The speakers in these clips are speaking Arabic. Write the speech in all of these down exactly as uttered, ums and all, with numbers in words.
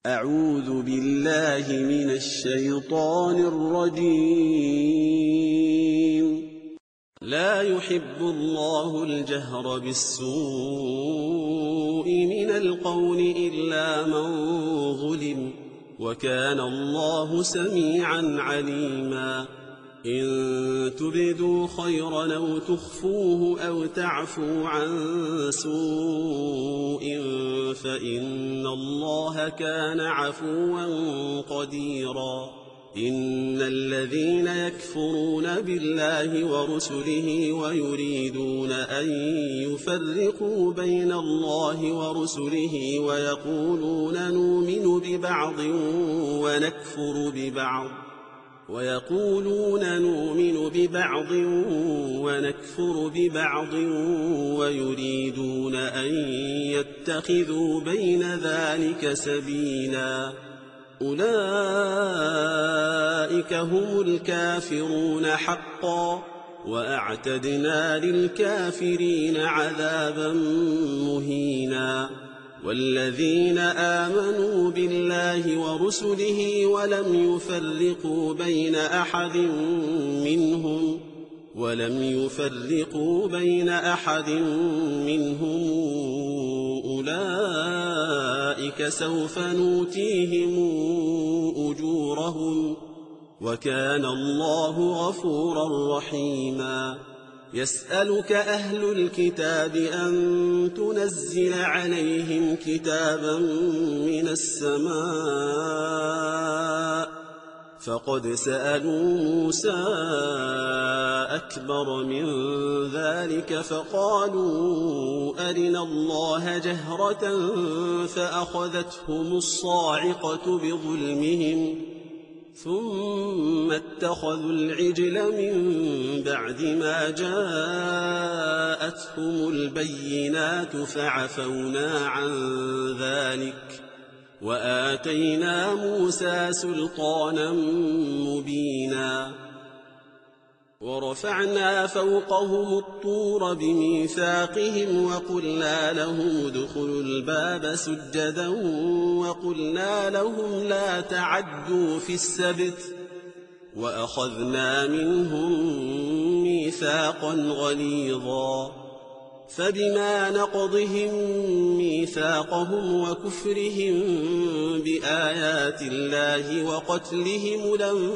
أعوذ بالله من الشيطان الرجيم. لا يحب الله الجهر بالسوء من القول إلا من ظلم، وكان الله سميعا عليما. إن تبدوا خيرا أو تخفوه أو تعفوا عن سوء فإن الله كان عفوا قديرا. إن الذين يكفرون بالله ورسله ويريدون أن يفرقوا بين الله ورسله ويقولون نؤمن ببعض ونكفر ببعض ويقولون نؤمن ببعض ونكفر ببعض ويريدون أن يتخذوا بين ذلك سبيلا، أولئك هم الكافرون حقا، وأعتدنا للكافرين عذابا مهينا. والذين آمنوا بالله ورسله ولم يفرقوا بين أحد منهم ولم يفرقوا بين أحد منهم أولئك سوف نؤتيهم أجورهم، وكان الله غفورا رحيما. يسألك أهل الكتاب أن تنزل عليهم كتابا من السماء، فقد سألوا موسى أكبر من ذلك فقالوا أرنا الله جهرة فأخذتهم الصاعقة بظلمهم ثم اتخذوا العجل من بعد ما جاءتهم البينات فعفونا عن ذلك وآتينا موسى سلطانا مبينا. ورفعنا فوقهم الطور بميثاقهم وقلنا لهم ادخلوا الباب سجدا وقلنا لهم لا تعدوا في السبت، وأخذنا منهم ميثاقا غليظا. فبما نقضهم ميثاقهم وكفرهم بآيات الله وقتلهم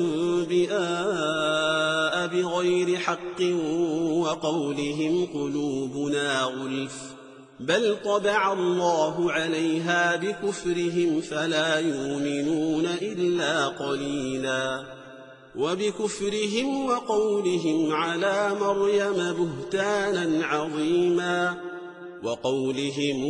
الأنبياء بغير حق وقولهم قلوبنا غلف، بل طبع الله عليها بكفرهم فلا يؤمنون إلا قليلا. وبكفرهم وقولهم على مريم بهتانا عظيما، وقولهم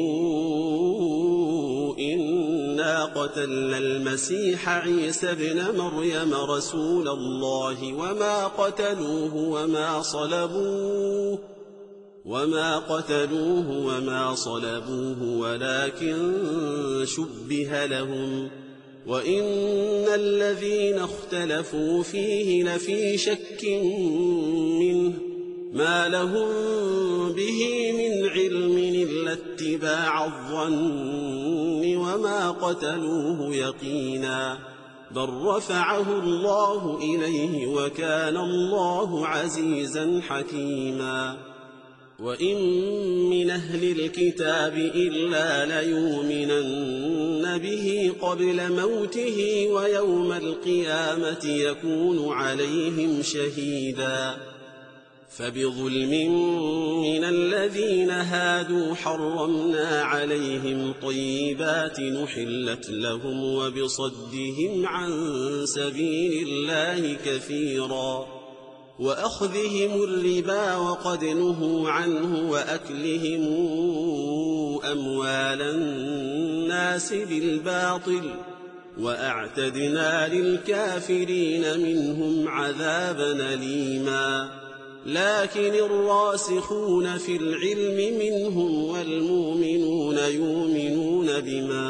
إنا قتلنا المسيح عيسى ابن مريم رسول الله وما قتلوه وما صلبوه وما قتلوه وما صلبوه ولكن شبه لهم، وإن الذين اختلفوا فيه لفي شك منه ما لهم به من علم إلا اتباع الظن وما قتلوه يقينا، بل رفعه الله إليه وكان الله عزيزا حكيما. وإن من أهل الكتاب إلا ليؤمنن به قبل موته ويوم القيامة يكون عليهم شهيدا. فبظلم من الذين هادوا حرمنا عليهم طيبات نحلت لهم وبصدهم عن سبيل الله كثيرا، وأخذهم الربا وقد نهوا عنه وأكلهم أموال الناس بالباطل، وأعتدنا للكافرين منهم عذابا أليما. لكن الراسخون في العلم منهم والمؤمنون يؤمنون بما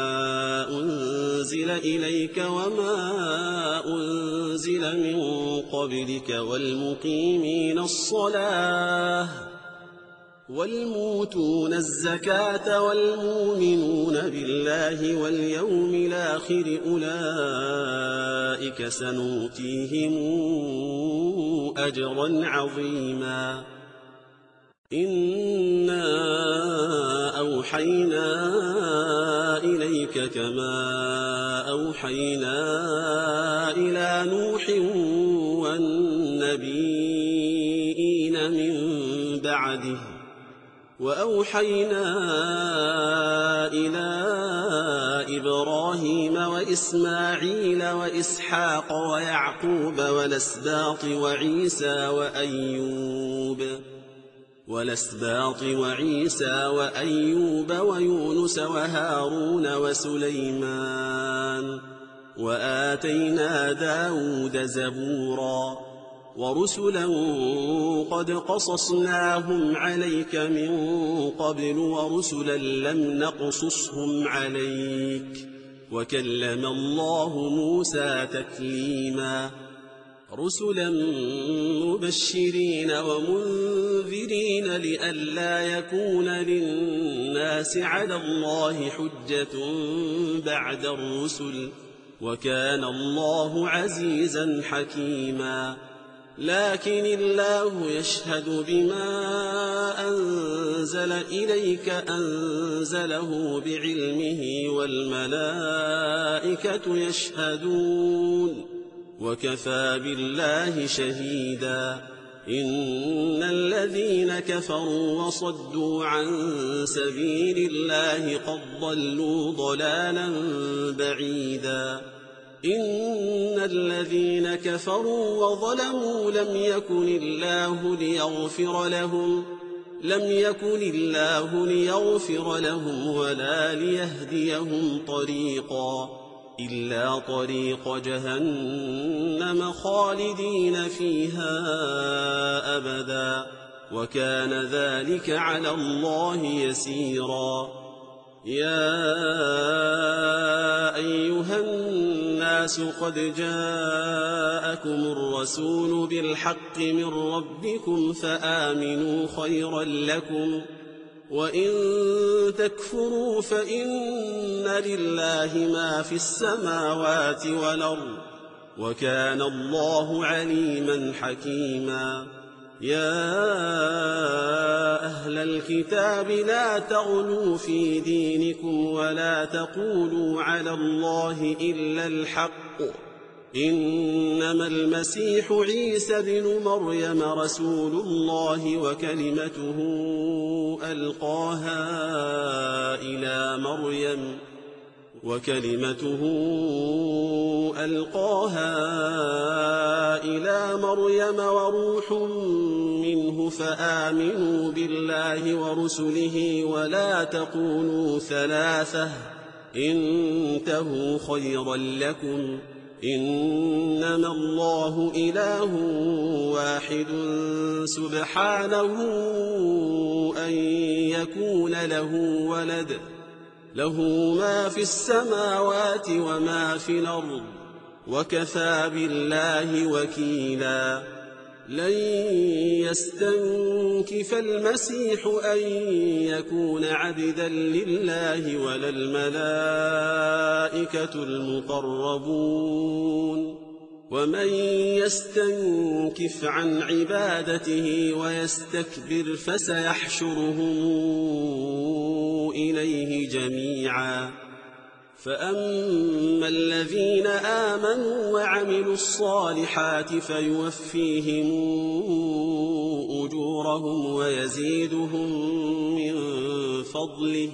أنزل إليك وما أنزل من قبلك والمقيمين الصلاة والموتون الزكاة والمؤمنون بالله واليوم الآخر أولئك سنؤتيهم أجرا عظيما إنا أوحينا إليك كما أوحينا إلى نوح والنبيين من بعده وأوحينا إلى إبراهيم وإسماعيل وإسحاق ويعقوب والأسباط وعيسى وأيوب والأسباط وعيسى وأيوب ويونس وهارون وسليمان وآتينا داود زبورا ورسلا قد قصصناهم عليك من قبل ورسلا لم نقصصهم عليك وكلم الله موسى تكليما رسلا مبشرين ومنذرين لئلا يكون للناس على الله حجة بعد الرسل وكان الله عزيزا حكيما لكن الله يشهد بما أنزل إليك أنزله بعلمه والملائكة يشهدون وكفى بالله شهيدا إن الذين كفروا وصدوا عن سبيل الله قد ضلوا ضلالا بعيدا إن الذين كفروا وظلموا لم يكن الله ليغفر لهم لم يكن الله ليغفر لهم ولا ليهديهم طريقا إلا طريق جهنم خالدين فيها أبدا وكان ذلك على الله يسيرا يا أيها الناس قد جاءكم الرسول بالحق من ربكم فآمنوا خيرا لكم وإن تكفروا فإن لله ما في السماوات والأرض وكان الله عليما حكيما يا أهل الكتاب لا تغلوا في دينكم ولا تقولوا على الله إلا الحق إنما المسيح عيسى بن مريم رسول الله وكلمته ألقاها إلى مريم وكلمته ألقاها إلى مريم وروح منه فآمنوا بالله ورسله ولا تقولوا ثلاثة انتهوا خيرا لكم إنما الله إله واحد سبحانه أن يكون له ولد له ما في السماوات وما في الأرض وكفى بالله وكيلا لن يستنكف المسيح أن يكون عبدا لله ولا الملائكة المقربون ومن يستنكف عن عبادته ويستكبر فسيحشرهم إليه جميعا فأما الذين آمنوا وعملوا الصالحات فيوفيهم أجورهم ويزيدهم من فضله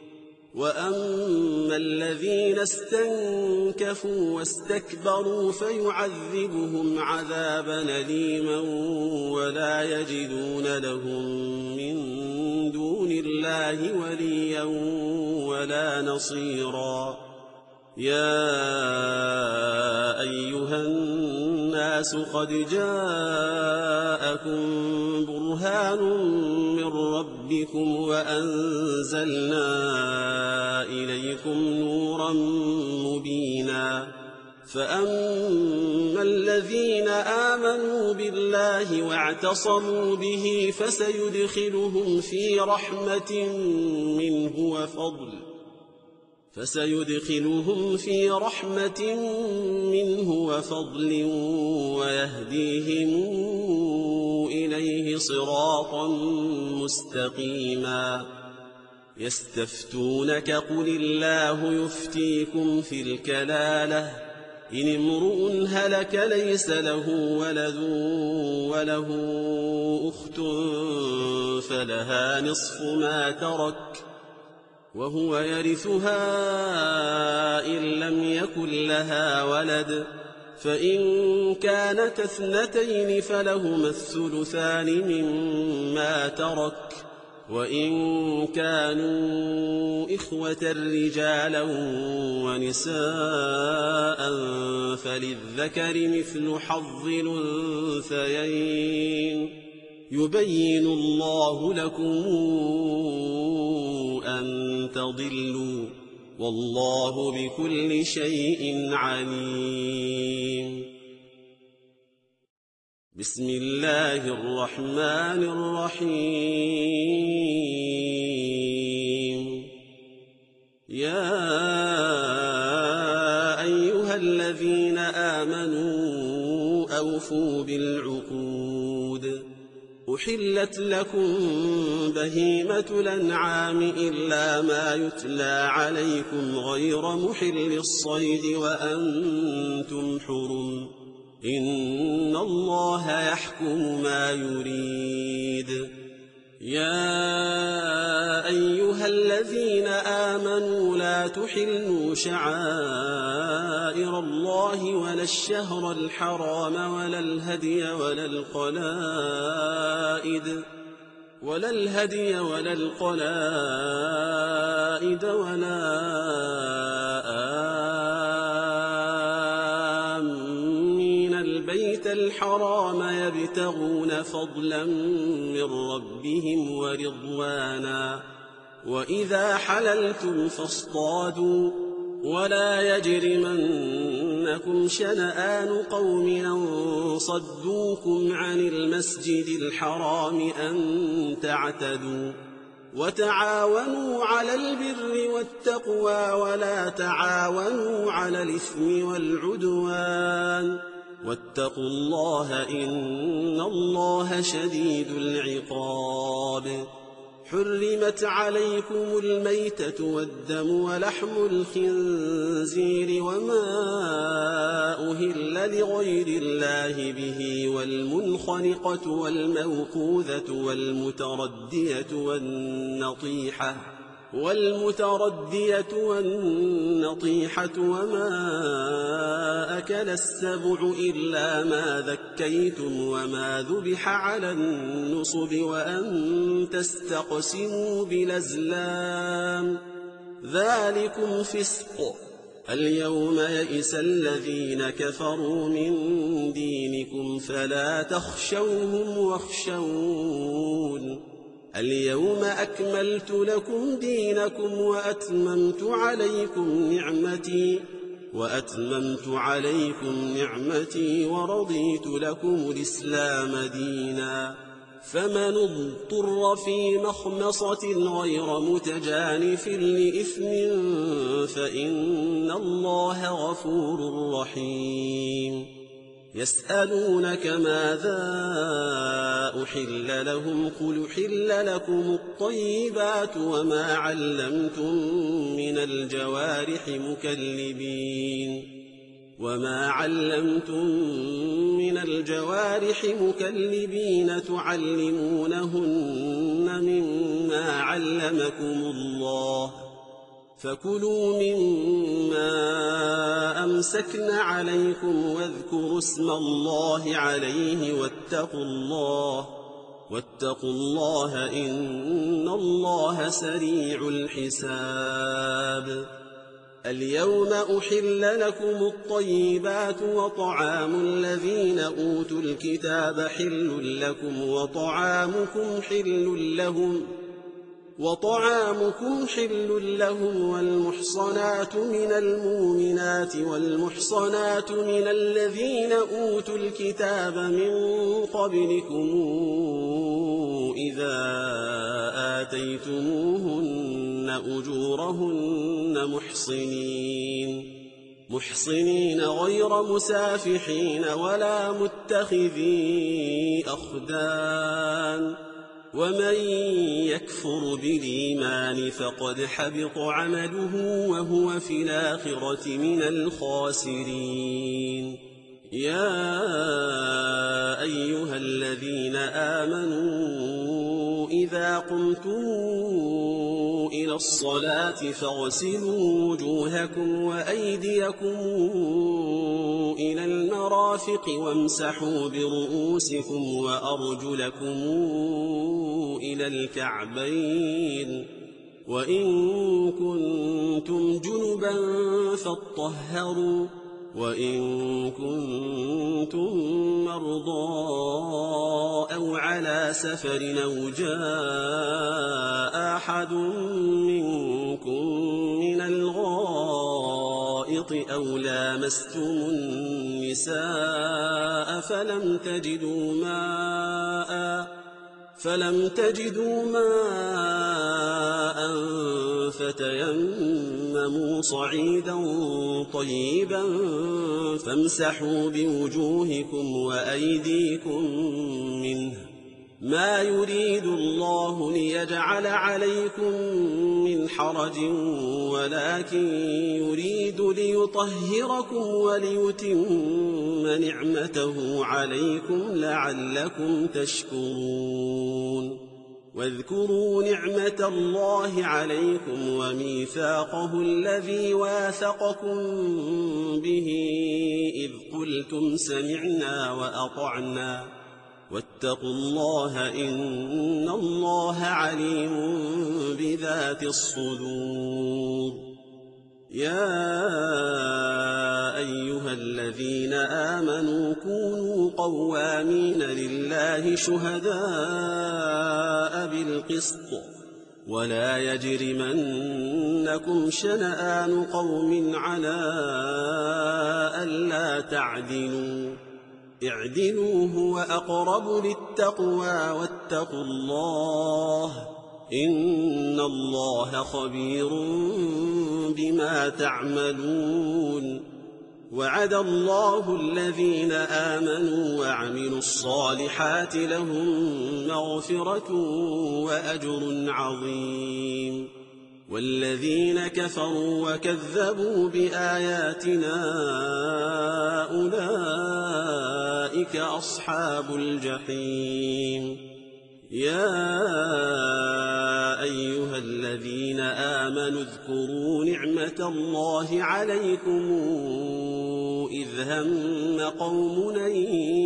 وأما الذين استنكفوا واستكبروا فيعذبهم عذابا أليما ولا يجدون لهم من دون الله وليا ولا نصيرا يا أيها الناس قد جاءكم برهان من ربكم وأنزلنا إليكم نورا مبينا فأما الذين آمنوا بالله واعتصموا به فسيدخلهم في رحمة منه وفضل فسيدخلهم في رحمة منه وفضل ويهديهم إليه صراطا مستقيما. يستفتونك قل الله يفتيكم في الكلالة إن امرؤ هلك ليس له ولد وله أخت فلها نصف ما ترك وهو يرثها إن لم يكن لها ولد فإن كانت اثنتين فلهما الثلثان مما ترك وإن كانوا إخوة رجالا ونساء فللذكر مثل حظ الأنثيين يبين الله لكم أن تضلوا والله بكل شيء عليم. بسم الله الرحمن الرحيم. يا أيها الذين آمنوا أوفوا بالعقود أحلت لكم بهيمة الأنعام إلا ما يتلى عليكم غير محل الصيد وأنتم حرم إن الله يحكم ما يريد. يا أيها الذين آمنوا لا تحلوا شعائر الله ولا الشهر الحرام ولا الهدي ولا القلائد ولا الهدي ولا القلائد ولا آمين البيت الحرام يبتغون فضلا من ربهم ورضوانا وإذا حللتم فاصطادوا ولا يجرمنكم شنآن قوم أن صدوكم عن المسجد الحرام أن تعتدوا وتعاونوا على البر والتقوى ولا تعاونوا على الإثم والعدوان واتقوا الله إن الله شديد العقاب. حرمت عليكم الميتة والدم ولحم الخنزير وما أهل لغير الله به والمنخنقة والموقوذة والمتردية والنطيحة والمتردية والنطيحة وما أكل السبع إلا ما ذكيتم وما ذبح على النصب وأن تستقسموا بالأزلام ذلكم فسق. اليوم يئس الذين كفروا من دينكم فلا تخشوهم واخشون اليوم أكملت لكم دينكم وأتممت عليكم نعمتي وأتممت عليكم نعمتي ورضيت لكم الإسلام دينا. فمن اضطر في مخمصة غير متجانف لإثم فإن الله غفور رحيم. يسألونك ماذا أحل لهم قل أحل لكم الطيبات وما علمتم من الجوارح مكلبين وما علمتم من الجوارح مكلبين تعلمونهن مما علمكم الله فكلوا مما أمسكن عليكم واذكروا اسم الله عليه واتقوا الله واتقوا الله إن الله سريع الحساب. اليوم أحل لكم الطيبات وطعام الذين أوتوا الكتاب حل لكم وطعامكم حل لهم وطعامكم حل لهم والمحصنات من المؤمنات والمحصنات من الذين أوتوا الكتاب من قبلكم إذا آتيتموهن أجورهن محصنين محصنين غير مسافحين ولا متخذي أخدان ومن يكفر بالإيمان فقد حبط عمله وهو في الآخرة من الخاسرين. يا أيها الذين آمنوا إذا قمتم إلى الصلاة فاغسلوا وجوهكم وأيديكم إلى المرافق وامسحوا برؤوسكم وأرجلكم إلى الكعبين وإن كنتم جنبا فاطهروا وإن كنتم مرضى أو على سفر أو جاء أحد منكم من الغائط أو لامستم النساء فلم تجدوا ماء فلم تجدوا ماء فتيمموا صعيدا طيبا فامسحوا بوجوهكم وأيديكم منه ما يريد الله ليجعل عليكم من حرج ولكن يريد ليطهركم وليتم نعمته عليكم لعلكم تشكرون. واذكروا نعمة الله عليكم وميثاقه الذي واثقكم به إذ قلتم سمعنا وأطعنا واتقوا الله إن الله عليم بذات الصدور. يا أيها الذين آمنوا كونوا قوامين لله شهداء بالقسط ولا يجرمنكم شنآن قوم على ألا تعدلوا اعدلوا هو أقرب للتقوى واتقوا الله إن الله خبير بما تعملون. وعد الله الذين آمنوا وعملوا الصالحات لهم مغفرة وأجر عظيم. والذين كفروا وكذبوا بآياتنا أولئك أصحاب الجحيم. يا أيها الذين آمنوا اذكروا نعمة الله عليكم إذ هم قوم أن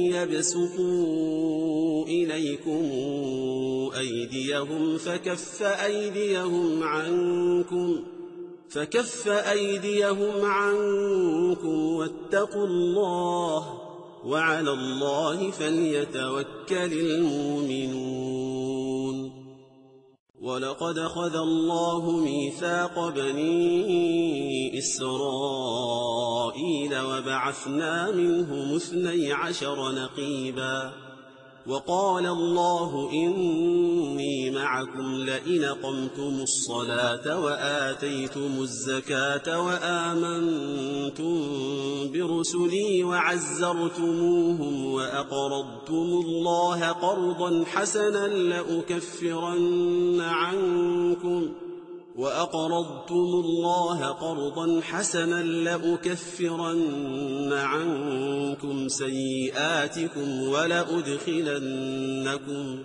يبسطوا إليكم أيديهم فكف أيديهم عنكم فكف أيديهم عنكم واتقوا الله وعلى الله فليتوكل المؤمنون. ولقد أخذ الله ميثاق بني إسرائيل وبعثنا منهم اثني عشر نقيبا وقال الله إني معكم لئن أقمتم الصلاة وآتيتم الزكاة وآمنتم برسلي وعزرتموهم وأقرضتم الله قرضا حسنا لأكفرن عنكم وأقرضتم الله قرضا حسنا لأكفرن عنكم سيئاتكم ولأدخلنكم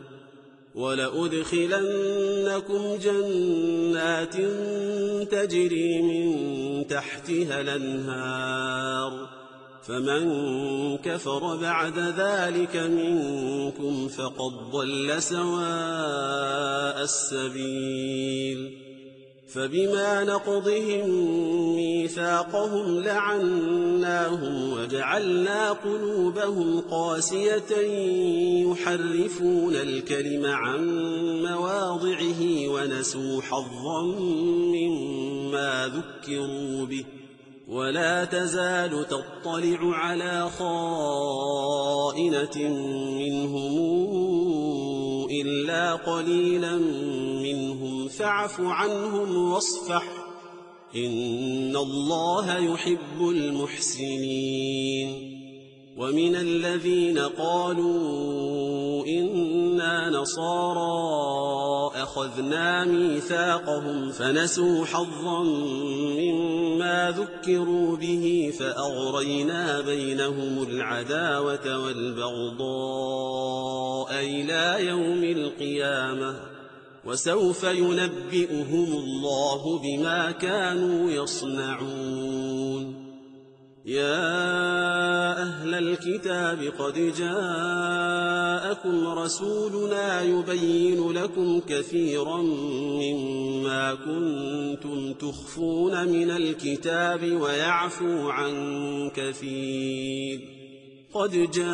ولأدخلنكم جنات تجري من تحتها الأنهار فمن كفر بعد ذلك منكم فقد ضل سواء السبيل. فبما نقضهم ميثاقهم لعناهم وجعلنا قلوبهم قاسية يحرفون الكلم عن مواضعه ونسوا حظا مما ذكروا به ولا تزال تطلع على خائنة منهم إلا قليلا منهم فاعف عنهم واصفح إن الله يحب المحسنين. ومن الذين قالوا إنا نصارى أخذنا ميثاقهم فنسوا حظا مما ذكروا به فأغرينا بينهم العداوة والبغضاء إلى يوم القيامة وسوف ينبئهم الله بما كانوا يصنعون. يا أهل الكتاب قد جاءكم رسولنا يبين لكم كثيرا مما كنتم تخفون من الكتاب ويعفو عن كثير قد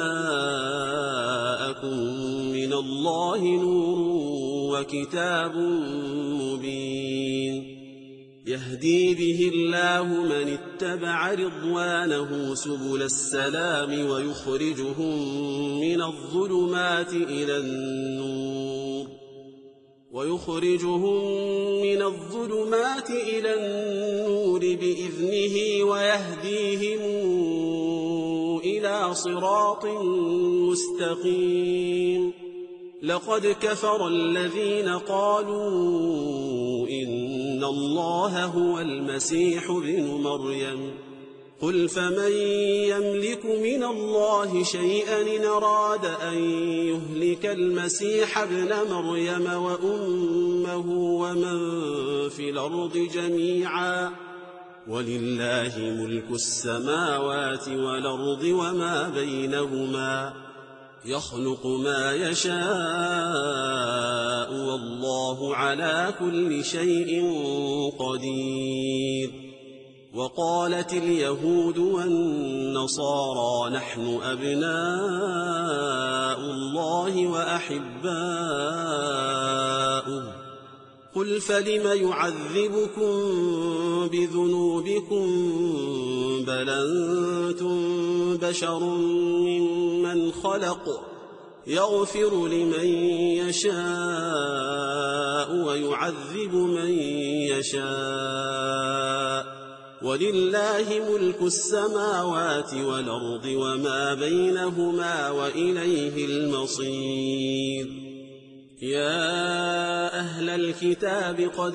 جاءكم من الله نور وكتاب مبين يهدي به الله من اتبع رضوانه سبل السلام ويخرجهم من الظلمات إلى النور ويخرجهم من الظلمات إلى النور بإذنه ويهديهم إلى صراط مستقيم. لقد كفر الذين قالوا إن الله هو المسيح ابن مريم قل فمن يملك من الله شيئا إن أراد أن يهلك المسيح ابن مريم وأمه ومن في الأرض جميعا ولله ملك السماوات والأرض وما بينهما يخلق ما يشاء والله على كل شيء قدير. وقالت اليهود والنصارى نحن أبناء الله وأحباؤه قل فلم يعذبكم بذنوبكم بل أنتم بشر ممن خلق يغفر لمن يشاء ويعذب من يشاء ولله ملك السماوات والأرض وما بينهما وإليه المصير. يا أهل الكتاب قد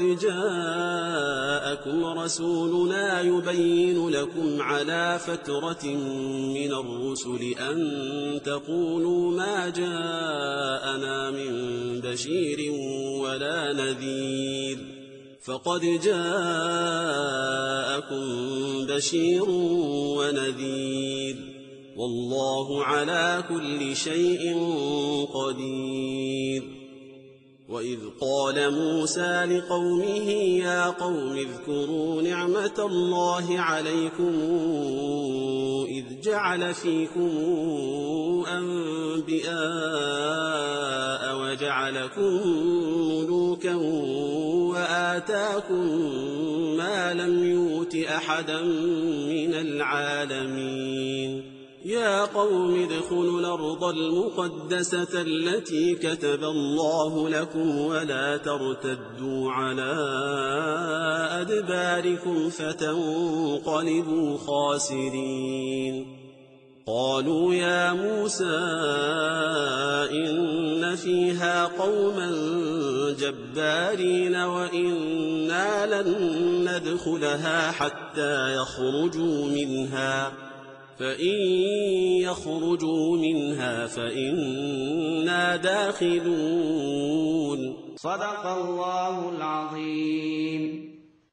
جاءكم رسولنا يبين لكم على فترة من الرسل أن تقولوا ما جاءنا من بشير ولا نذير فقد جاءكم بشير ونذير والله على كل شيء قدير. وإذ قال موسى لقومه يا قوم اذكروا نعمة الله عليكم إذ جعل فيكم أنبياء وجعلكم ملوكا وآتاكم ما لم يؤت أحدا من العالمين. يا قوم ادخلوا الأرض المقدسة التي كتب الله لكم ولا ترتدوا على أدباركم فتنقلبوا خاسرين. قالوا يا موسى إن فيها قوما جبارين وإنا لن ندخلها حتى يخرجوا منها فإن يخرجوا منها فإنا داخلون. صدق الله العظيم.